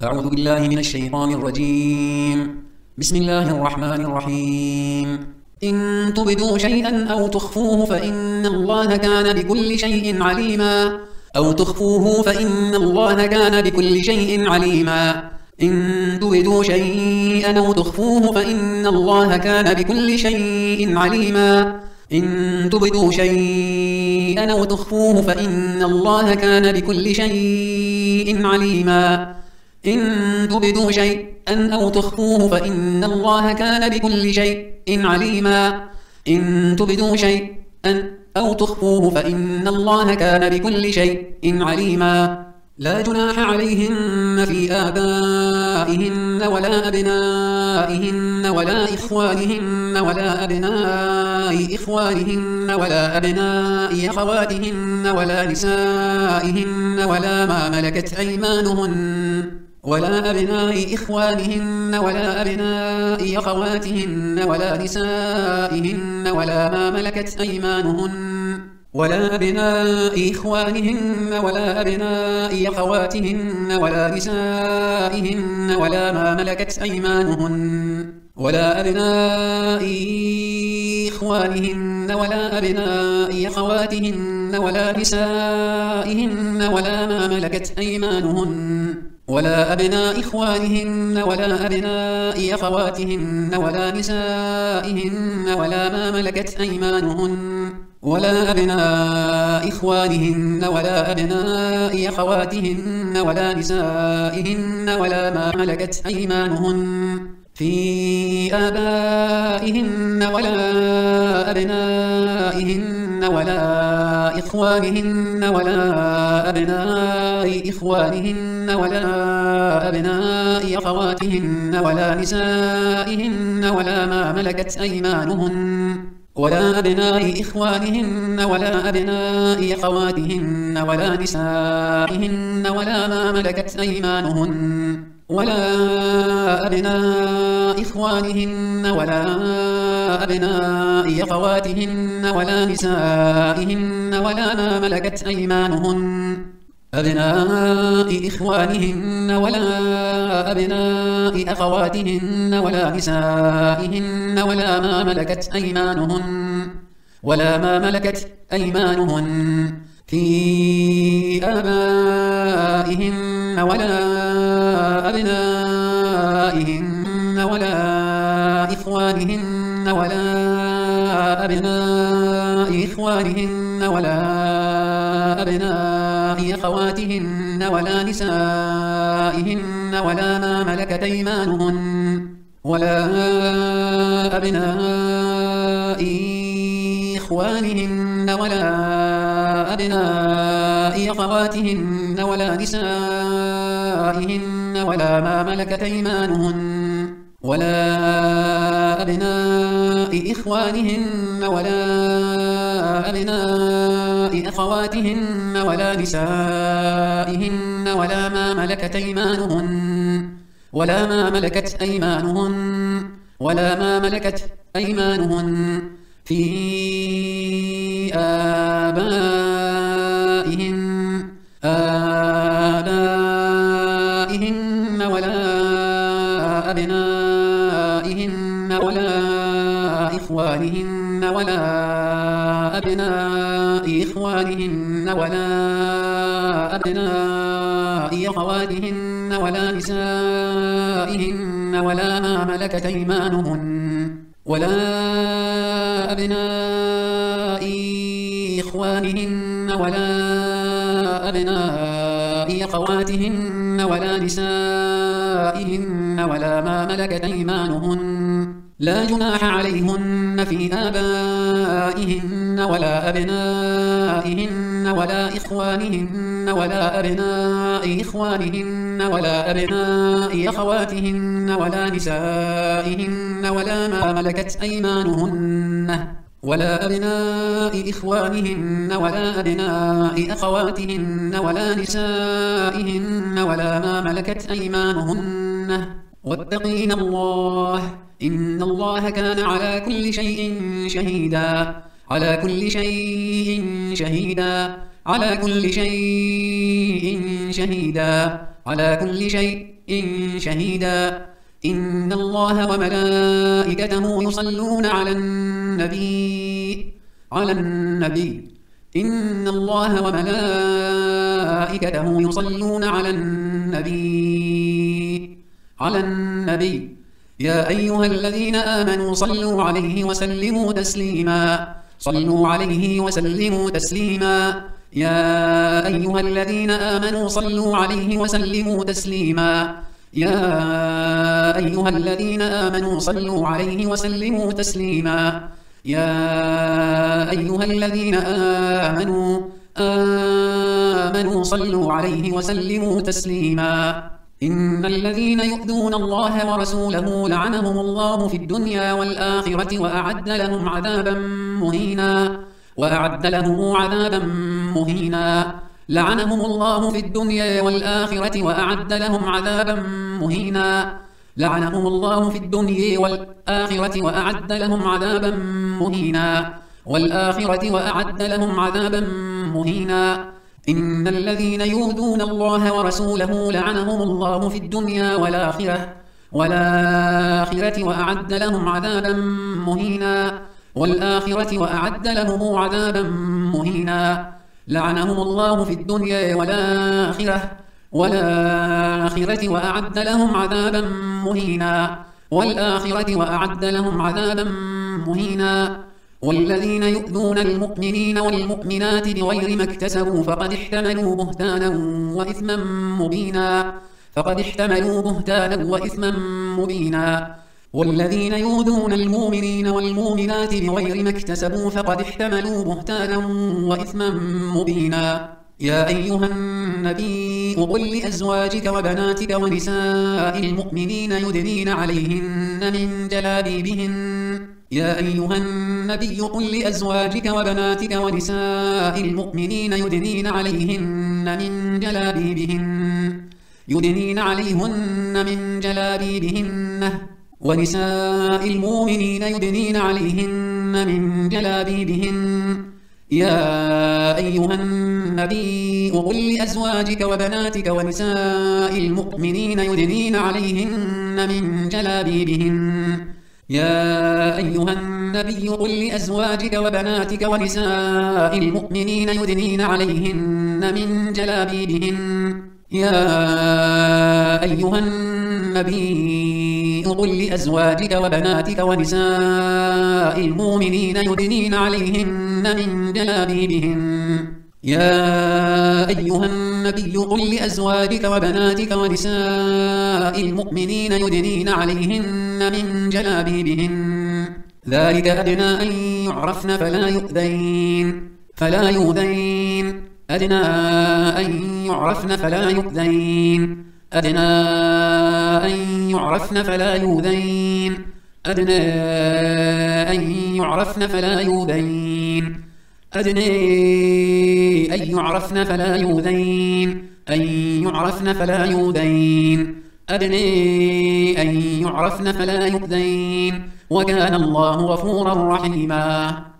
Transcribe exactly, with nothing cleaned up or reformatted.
أعوذ بالله من الشيطان الرجيم. بسم الله الرحمن الرحيم. إن تبدوا شيئا أو تخفوه فإن الله كان بكل شيء عليما أو تخفوه فإن الله كان بكل شيء عليما إن تبدوا شيئا أو تخفوه فإن الله كان بكل شيء عليما إن تبدوا شيئا أو تخفوه فإن الله كان بكل شيء عليما إن تبدوا شيئا أو تخفوه فإن الله كان بكل شيء عليما إن تبدوا شيئا أو تخفوه فإن الله كان بكل شيء عليما لا جناح عليهن في آبائهن ولا أبنائهن ولا إخوانهن ولا أبناء إخوانهن ولا أبناء أخواتهن ولا نسائهن ولا ما ملكت أيمانهن ولا أبناء إخوانهن ولا أبناء أخواتهن ولا نسائهن ولا ما ملكت أيمانهن ولا أبناء إخوانهن ولا أبناء أخواتهن ولا نسائهن ولا ما ملكت أيمانهن ولا أبناء إخوانهن ولا أبناء أخواتهن ولا نسائهن ولا ما ملكت أيمانهن ولا أبناء إخوانهن ولا أبناء أخواتهن ولا نسائهن ولا ما ملكت أيمانهن ولا أبناء إخوانهن ولا أبناء أخواتهن ولا نسائهن ولا ما ملكت أيمانهن في آبائهن ولا أبنائهن ولا إخوانهن ولا أبناء إخوانهن ولا أبناء أخواتهن ولا نسائهن ولا ما ملكت أيمانهن ولا أبناء إخوانهن ولا أبناء أخواتهن ولا نسائهن ولا ما ملكت أيمانهن ولا أبناء إخوانهن ولا أبناء أخواتهن ولا نسائهن ولا ما ملكت أيمانهن أبناء إخوانهن ولا أبناء أخواتهن ولا نسائهن ولا ما ملكت أيمانهن ولا ما ملكت أيمانهن في آبائهن ولا أبنائهن ولا إخوانهن ولا أبناء إخوانهن ولا أبناء أخواتهن ولا نسائهن ولا ما ملكت أيمانهن ولا أبناء إخوانهن ولا أبناء أخواتهن ولا نسائهن ولا ما ملكت أيمانهن ولا أبناء إخوانهن ولا أبناء أخواتهن ولا نسائهن ولا ما ملكت أيمانهن ولا ما ملكت أيمانهن ولا ما ملكت أيمانهن في آبائهن آبائهن ولا أبنائهن ولا إخوانهن ولا أبناء إخوانهن ولا أبناء أخواتهن ولا نسائهن ولا ما ملكت أيمانهن ولا أبناء إخوانهن ولا أبناء أخواتهن ولا نسائهن ولا ما ملكت أيمانهن لا جناح عليهن في آبائهن ولا أبنائهن ولا إخوانهن ولا أبناء إخوانهن ولا أبناء أخواتهن ولا نسائهن ولا ما ملكت أيمانهن ولا أبناء إخوانهن ولا أبناء أخواتهن ولا نسائهن ولا ما ملكت أيمانهن واتقين الله إن الله كان على كل شيء شهيدا على كل شيء شهيدا على كل شيء شهيدا على كل شيء شهيدا. إن الله وملائكته يصلون على النبي على النبي إن الله وملائكته يصلون على النبي على النبي يا أيها الذين آمنوا صلوا عليه وسلموا تسليما صلوا عليه وسلموا تسليما يا أيها الذين آمنوا صلوا عليه وسلموا تسليما يا أيها الذين آمنوا صلوا عليه وسلموا تسليما يا أيها الذين آمنوا آمنوا صلوا عليه وسلموا تسليما إن الذين يؤذون الله ورسوله لعنهم الله في الدنيا والآخرة وأعد لهم عذابا مهينا وأعد لهم عذابا مهينا لعنهم الله في الدنيا والآخرة وأعد لهم عذابا مهينا لعنهم الله في الدنيا والآخرة وأعد لهم عذابا مهينا والآخرة وأعد لهم عذابا مهينا إن الذين يؤذون الله ورسوله لعنهم الله في الدنيا والآخرة والآخرة وأعد لهم عذابا مهينا والآخرة وأعد لهم عذابا مهينا لعنهم الله في الدنيا والآخرة والآخرة وأعد لهم عذابا مهينا والآخرة وأعد لهم عذابا مهينا والذين يؤذون المؤمنين والمؤمنات بغير ما اكتسبوا فقد احتملوا بهتانا وإثما مبينا فقد احتملوا بهتانا وإثما مبينا والذين يؤذون المؤمنين والمؤمنات بغير ما اكتسبوا فقد احتملوا بهتانا وإثما مبينا يا أيها النبي قل لأزواجك وبناتك ونساء المؤمنين يدنين عليهن من جلابيبهن يا أيها النبي قل لأزواجك وبناتك ونساء المؤمنين يدنين عليهن من جلابيبهن يدنين عليهن من جلابيبهن ونساء المؤمنين يدنين عليهن من جلابيبهن يا أيها النبي قل لأزواجك وبناتك ونساء المؤمنين يدنين عليهن من جلابيبهن يا أيها النبي قل لأزواجك وبناتك ونساء المؤمنين يدنين عليهن من جلابيبهن يا أيها النبي قل لأزواجك وبناتك ونساء المؤمنين يدنين عليهن من جلابيبهن يا أيها النبي قل لأزواجك وبناتك ونساء المؤمنين يدنين عليهن من جلابيبهن ذلك أدنى أن يعرفن فلا يؤذين فلا يؤذين أدنى أن يعرفن فلا يؤذين أدنى أن يعرفن فلا يؤذين أدنى أن يعرفن فلا يؤذين أدنى أن يعرفن فلا يؤذين أن يعرفن فلا يؤذين أدنى أن يعرفن فلا يؤذين وكان الله غفورا رحيما.